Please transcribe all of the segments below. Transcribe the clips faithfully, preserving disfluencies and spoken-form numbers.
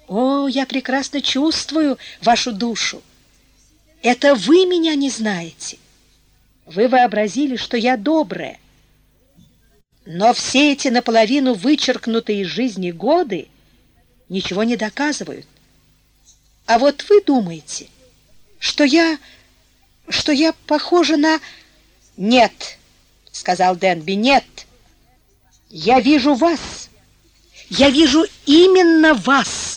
О, я прекрасно чувствую вашу душу. Это вы меня не знаете. Вы вообразили, что я добрая. Но все эти наполовину вычеркнутые из жизни годы ничего не доказывают. А вот вы думаете, что я... что я похожа на... Нет, сказал Денби, нет. Я вижу вас. Я вижу именно вас.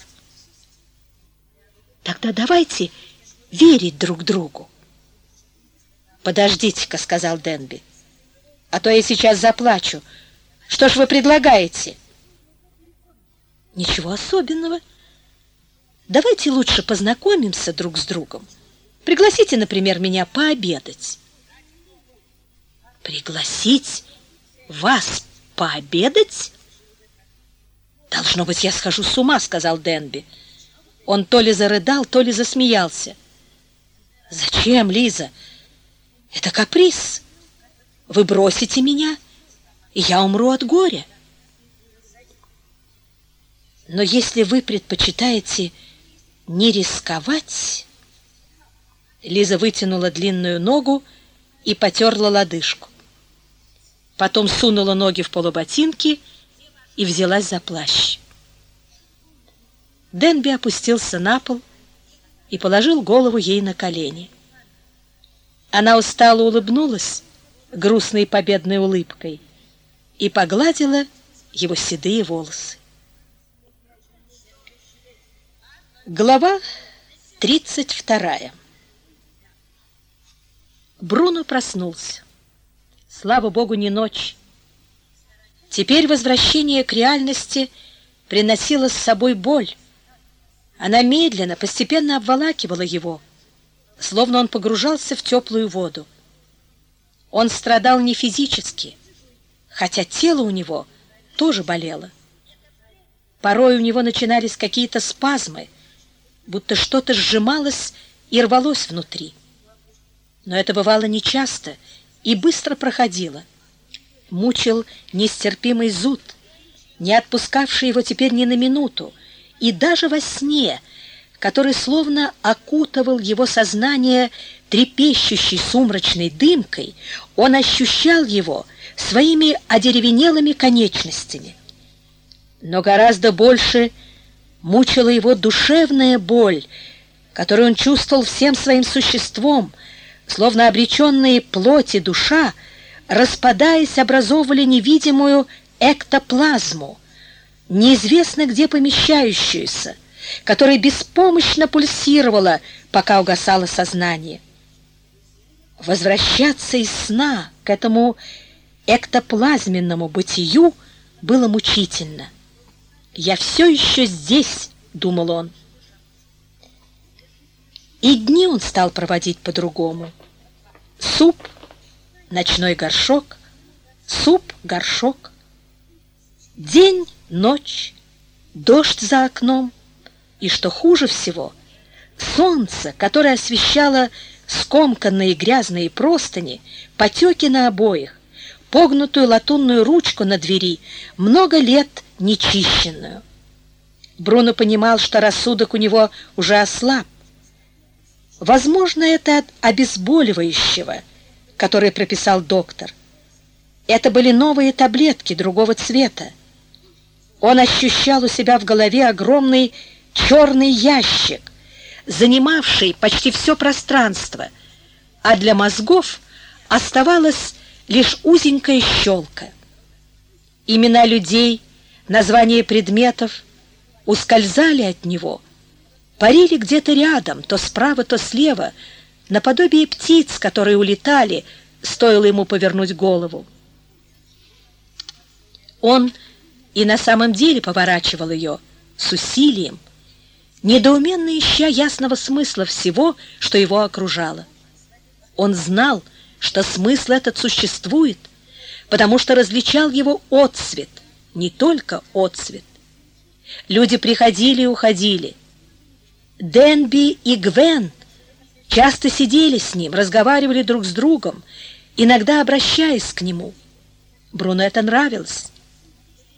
Тогда давайте верить друг другу. Подождите-ка, сказал Денби, а то я сейчас заплачу. Что ж вы предлагаете? Ничего особенного. Давайте лучше познакомимся друг с другом. Пригласите, например, меня пообедать. Пригласить вас пообедать? Должно быть, я схожу с ума, сказал Денби. Он то ли зарыдал, то ли засмеялся. Зачем, Лиза? Это каприз. Вы бросите меня, и я умру от горя. Но если вы предпочитаете не рисковать... Лиза вытянула длинную ногу и потерла лодыжку. Потом сунула ноги в полуботинки и взялась за плащ. Денби опустился на пол и положил голову ей на колени. Она устало улыбнулась грустной победной улыбкой и погладила его седые волосы. Глава тридцать вторая. Бруно проснулся. Слава Богу, не ночь. Теперь возвращение к реальности приносило с собой боль. Она медленно, постепенно обволакивала его, словно он погружался в теплую воду. Он страдал не физически, хотя тело у него тоже болело. Порой у него начинались какие-то спазмы, будто что-то сжималось и рвалось внутри. Но это бывало нечасто и быстро проходило. Мучил нестерпимый зуд, не отпускавший его теперь ни на минуту, и даже во сне, который словно окутывал его сознание трепещущей сумрачной дымкой, он ощущал его своими одеревенелыми конечностями. Но гораздо больше мучила его душевная боль, которую он чувствовал всем своим существом, словно обреченные плоть и душа, распадаясь, образовывали невидимую эктоплазму, неизвестно где помещающуюся, которая беспомощно пульсировала, пока угасало сознание. Возвращаться из сна к этому эктоплазменному бытию было мучительно. «Я все еще здесь», — думал он. И дни он стал проводить по-другому. Суп, ночной горшок, суп, горшок. День, ночь, дождь за окном. И, что хуже всего, солнце, которое освещало скомканные грязные простыни, потеки на обоях, погнутую латунную ручку на двери, много лет нечищенную. Бруно понимал, что рассудок у него уже ослаб. Возможно, это от обезболивающего, которое прописал доктор. Это были новые таблетки другого цвета. Он ощущал у себя в голове огромный черный ящик, занимавший почти все пространство, а для мозгов оставалась лишь узенькая щелка. Имена людей, названия предметов ускользали от него, парили где-то рядом, то справа, то слева, наподобие птиц, которые улетали, стоило ему повернуть голову. Он и на самом деле поворачивал ее с усилием, недоуменно ища ясного смысла всего, что его окружало. Он знал, что смысл этот существует, потому что различал его отцвет, не только отцвет. Люди приходили и уходили. Денби и Гвен часто сидели с ним, разговаривали друг с другом, иногда обращаясь к нему. Бруно это нравилось.